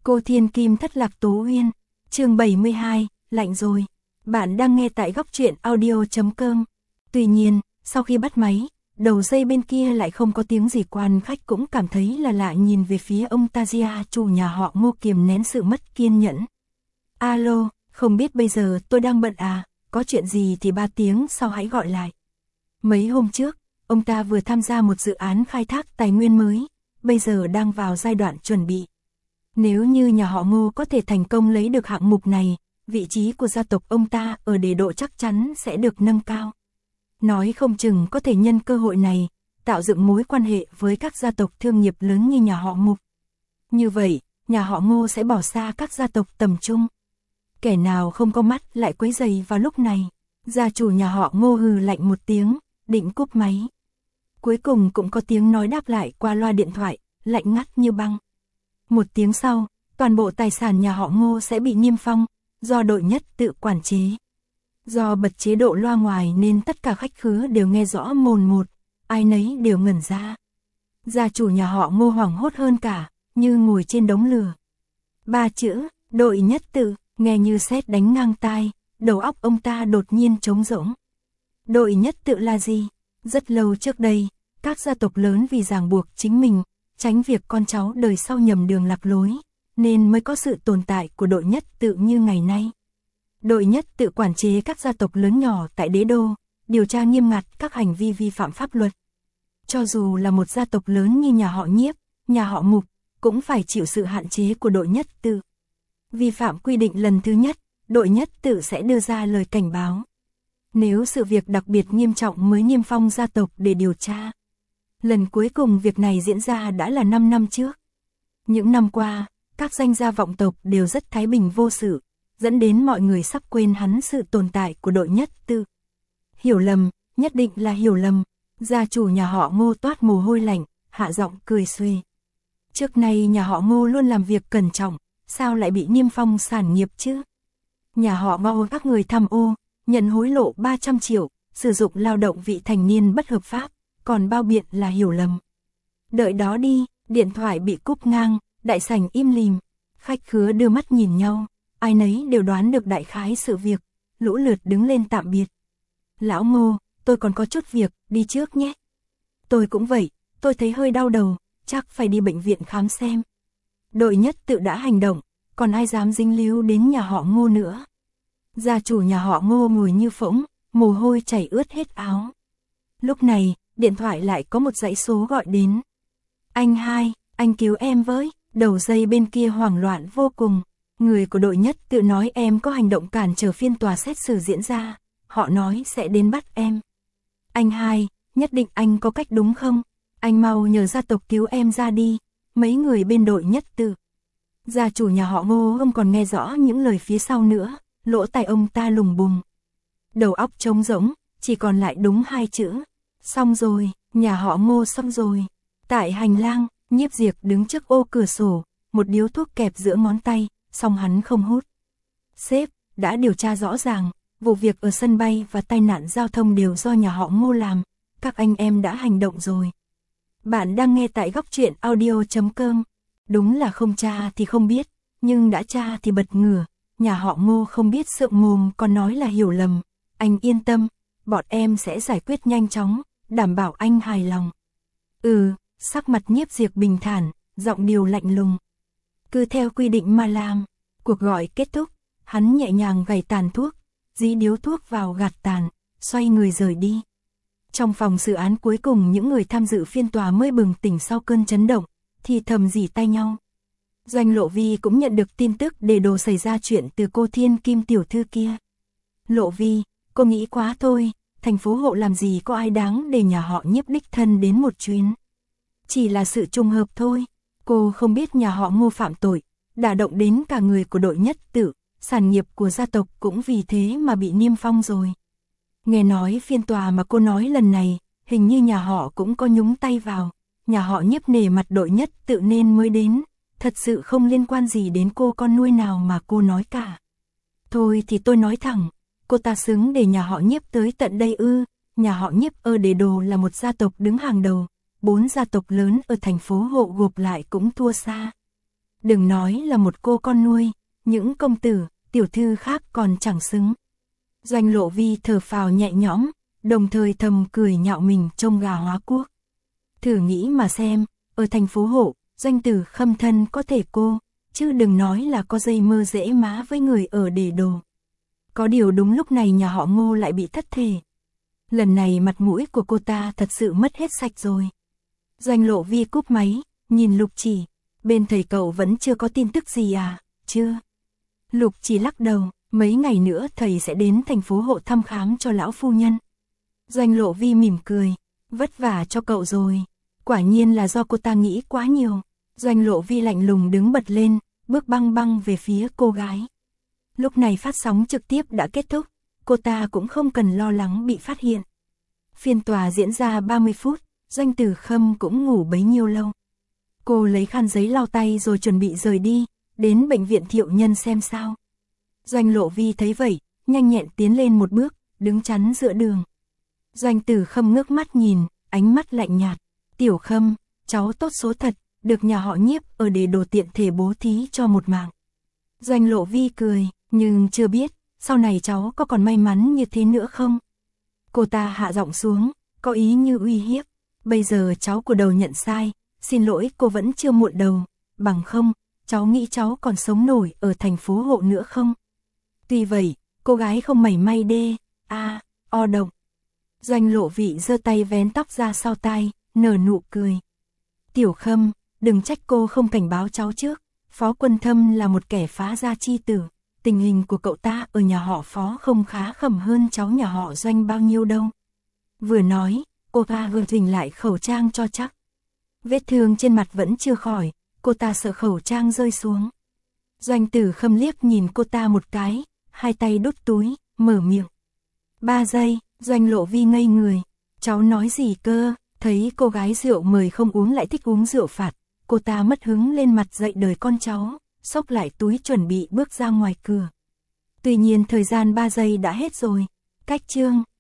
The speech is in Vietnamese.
Cô Thiên Kim thất lạc Tố Uyên, chương 72, lạnh rồi. Bạn đang nghe tại góc truyện audio.com. Tuy nhiên, sau khi bắt máy, đầu dây bên kia lại không có tiếng gì, quan khách cũng cảm thấy là lạ, nhìn về phía ông Tajia, chủ nhà họ Ngô, kiềm nén sự mất kiên nhẫn. Alo, không biết bây giờ tôi đang bận à, có chuyện gì thì 3 tiếng sau hãy gọi lại. Mấy hôm trước, ông ta vừa tham gia một dự án khai thác tài nguyên mới, bây giờ đang vào giai đoạn chuẩn bị. Nếu như nhà họ Ngô có thể thành công lấy được hạng mục này, vị trí của gia tộc ông ta ở đế độ chắc chắn sẽ được nâng cao. Nói không chừng có thể nhân cơ hội này, tạo dựng mối quan hệ với các gia tộc thương nghiệp lớn như nhà họ Mục. Như vậy, nhà họ Ngô sẽ bỏ xa các gia tộc tầm trung. Kẻ nào không có mắt lại quấy rầy vào lúc này. Gia chủ nhà họ Ngô hừ lạnh một tiếng, định cúp máy. Cuối cùng cũng có tiếng nói đáp lại qua loa điện thoại, lạnh ngắt như băng. 1 tiếng sau, toàn bộ tài sản nhà họ Ngô sẽ bị niêm phong, do đội nhất tự quản chế. Do bật chế độ loa ngoài nên tất cả khách khứa đều nghe rõ mồn một, ai nấy đều ngẩn ra. Gia chủ nhà họ Ngô hoảng hốt hơn cả, như ngồi trên đống lửa. 3 chữ, đội nhất tự, nghe như sét đánh ngang tai, đầu óc ông ta đột nhiên trống rỗng. Đội nhất tự là gì? Rất lâu trước đây, các gia tộc lớn vì ràng buộc chính mình, tránh việc con cháu đời sau nhầm đường lạc lối, nên mới có sự tồn tại của đội nhất tự như ngày nay. Đội nhất tự quản chế các gia tộc lớn nhỏ tại đế đô, điều tra nghiêm ngặt các hành vi vi phạm pháp luật. Cho dù là một gia tộc lớn như nhà họ Nhiếp, nhà họ Mục, cũng phải chịu sự hạn chế của đội nhất tự. Vi phạm quy định lần thứ nhất, đội nhất tự sẽ đưa ra lời cảnh báo. Nếu sự việc đặc biệt nghiêm trọng mới niêm phong gia tộc để điều tra. Lần cuối cùng việc này diễn ra đã là 5 năm trước. Những năm qua, các danh gia vọng tộc đều rất thái bình vô sự, dẫn đến mọi người sắp quên hắn sự tồn tại của đội nhất tự. Hiểu lầm, nhất định là hiểu lầm. Gia chủ nhà họ Ngô toát mồ hôi lạnh, hạ giọng cười xuề. Trước nay nhà họ Ngô luôn làm việc cẩn trọng, sao lại bị niêm phong sản nghiệp chứ? Nhà họ Ngô các người tham ô, nhận hối lộ 300 triệu, sử dụng lao động vị thành niên bất hợp pháp, còn bao biện là hiểu lầm. Đợi đó đi, điện thoại bị cúp ngang, đại sảnh im lìm, khách khứa đưa mắt nhìn nhau, ai nấy đều đoán được đại khái sự việc, lũ lượt đứng lên tạm biệt. Lão Ngô, tôi còn có chút việc, đi trước nhé. Tôi cũng vậy, tôi thấy hơi đau đầu, chắc phải đi bệnh viện khám xem. Đội nhất tự đã hành động, còn ai dám dính líu đến nhà họ Ngô nữa. Gia chủ nhà họ Ngô ngồi như phỗng, mồ hôi chảy ướt hết áo. Lúc này, điện thoại lại có một dãy số gọi đến. Anh hai, anh cứu em với. Đầu dây bên kia hoảng loạn vô cùng. Người của đội nhất tự nói em có hành động cản trở phiên tòa xét xử diễn ra. Họ nói sẽ đến bắt em. Anh hai, nhất định anh có cách đúng không? Anh mau nhờ gia tộc cứu em ra đi. Mấy người bên đội nhất tự. Gia chủ nhà họ Ngô không còn nghe rõ những lời phía sau nữa. Lỗ tai ông ta lùng bùng. Đầu óc trống rỗng, chỉ còn lại đúng 2 chữ. Xong rồi, nhà họ Ngô xong rồi. Tại hành lang, Nhiếp Diệp đứng trước ô cửa sổ, một điếu thuốc kẹp giữa ngón tay, song hắn không hút. Sếp, đã điều tra rõ ràng, vụ việc ở sân bay và tai nạn giao thông đều do nhà họ Ngô làm, các anh em đã hành động rồi. Bạn đang nghe tại góc truyện audio.com. Đúng là không tra thì không biết, nhưng đã tra thì bật ngửa. Nhà họ Ngô không biết sượng mồm còn nói là hiểu lầm. Anh yên tâm, bọn em sẽ giải quyết nhanh chóng, đảm bảo anh hài lòng. Sắc mặt Nhiếp Diệp bình thản, giọng điệu lạnh lùng. Cứ theo quy định mà làm. Cuộc gọi kết thúc, hắn nhẹ nhàng gảy tàn thuốc, dí điếu thuốc vào gạt tàn, xoay người rời đi. Trong phòng xử án cuối cùng, những người tham dự phiên tòa mới bừng tỉnh sau cơn chấn động, thì thầm rỉ tay nhau. Doanh Lộ Vi cũng nhận được tin tức để đồ xảy ra chuyện từ cô Thiên Kim tiểu thư kia. Lộ Vi, cô nghĩ quá thôi, thành phố Hộ làm gì có ai đáng để nhà họ Nhiếp đích thân đến một chuyến. Chỉ là sự trùng hợp thôi, cô không biết nhà họ Ngô phạm tội, đả động đến cả người của đội nhất tự, sản nghiệp của gia tộc cũng vì thế mà bị niêm phong rồi. Nghe nói phiên tòa mà cô nói lần này, hình như nhà họ cũng có nhúng tay vào, nhà họ Nhiếp nể mặt đội nhất tự nên mới đến, thật sự không liên quan gì đến cô con nuôi nào mà cô nói cả. Thôi thì tôi nói thẳng, cô ta xứng để nhà họ Nhiếp tới tận đây ư? Nhà họ Nhiếp ở đế đô là một gia tộc đứng hàng đầu, 4 gia tộc lớn ở thành phố Hộ gộp lại cũng thua xa. đừng nói là một cô con nuôi, những công tử, tiểu thư khác còn chẳng xứng. Doanh Lộ Vi thở phào nhẹ nhõm, đồng thời thầm cười nhạo mình trông gà hóa quốc. Thử nghĩ mà xem, ở thành phố Hộ, Doanh Tử Khâm thân có thể cô, chứ đừng nói là có dây mơ dễ má với người ở để đồ. Có điều đúng lúc này nhà họ Ngô lại bị thất thể. Lần này mặt mũi của cô ta thật sự mất hết sạch rồi. Doanh Lộ Vi cúp máy, nhìn Lục Chỉ, bên thầy cậu vẫn chưa có tin tức gì à? Chưa. Lục Chỉ lắc đầu, mấy ngày nữa thầy sẽ đến thành phố Hộ thăm khám cho lão phu nhân. Doanh Lộ Vi mỉm cười, vất vả cho cậu rồi. Quả nhiên là do cô ta nghĩ quá nhiều. Doanh Lộ Vi lạnh lùng đứng bật lên, bước băng băng về phía cô gái. Lúc này phát sóng trực tiếp đã kết thúc, cô ta cũng không cần lo lắng bị phát hiện. Phiên tòa diễn ra 30 phút, Doanh Tử Khâm cũng ngủ bấy nhiêu lâu. Cô lấy khăn giấy lau tay rồi chuẩn bị rời đi, đến bệnh viện Thiệu Nhân xem sao. Doanh Lộ Vi thấy vậy, nhanh nhẹn tiến lên một bước, đứng chắn giữa đường. Doanh Tử Khâm ngước mắt nhìn, ánh mắt lạnh nhạt. Tiểu Khâm, cháu tốt số thật, được nhà họ Nhiếp ở để đồ tiện thể bố thí cho một mạng. Doanh Lộ Vi cười, nhưng chưa biết, sau này cháu có còn may mắn như thế nữa không? Cô ta hạ giọng xuống, có ý như uy hiếp. Bây giờ cháu của đầu nhận sai, xin lỗi cô vẫn chưa muộn đầu, bằng không, cháu nghĩ cháu còn sống nổi ở thành phố Hộ nữa không? Tuy vậy, cô gái không mảy may o động. Doanh Lộ Vi giơ tay vén tóc ra sau tai, nở nụ cười. Tiểu Khâm, đừng trách cô không cảnh báo cháu trước, Phó Quân Thâm là một kẻ phá gia chi tử, tình hình của cậu ta ở nhà họ Phó không khá khẩm hơn cháu nhà họ Doanh bao nhiêu đâu. Vừa nói, cô ta vừa chỉnh lại khẩu trang cho chắc. Vết thương trên mặt vẫn chưa khỏi, cô ta sợ khẩu trang rơi xuống. Doanh Tử Khâm liếc nhìn cô ta một cái, hai tay đút túi, mở miệng. 3 giây, Doanh Lộ Vi ngây người. Cháu nói gì cơ? Thấy cô gái rượu mời không uống lại thích uống rượu phạt, cô ta mất hứng lên mặt dậy đời con cháu, xốc lại túi chuẩn bị bước ra ngoài cửa. Tuy nhiên thời gian 3 giây đã hết rồi. Cách chương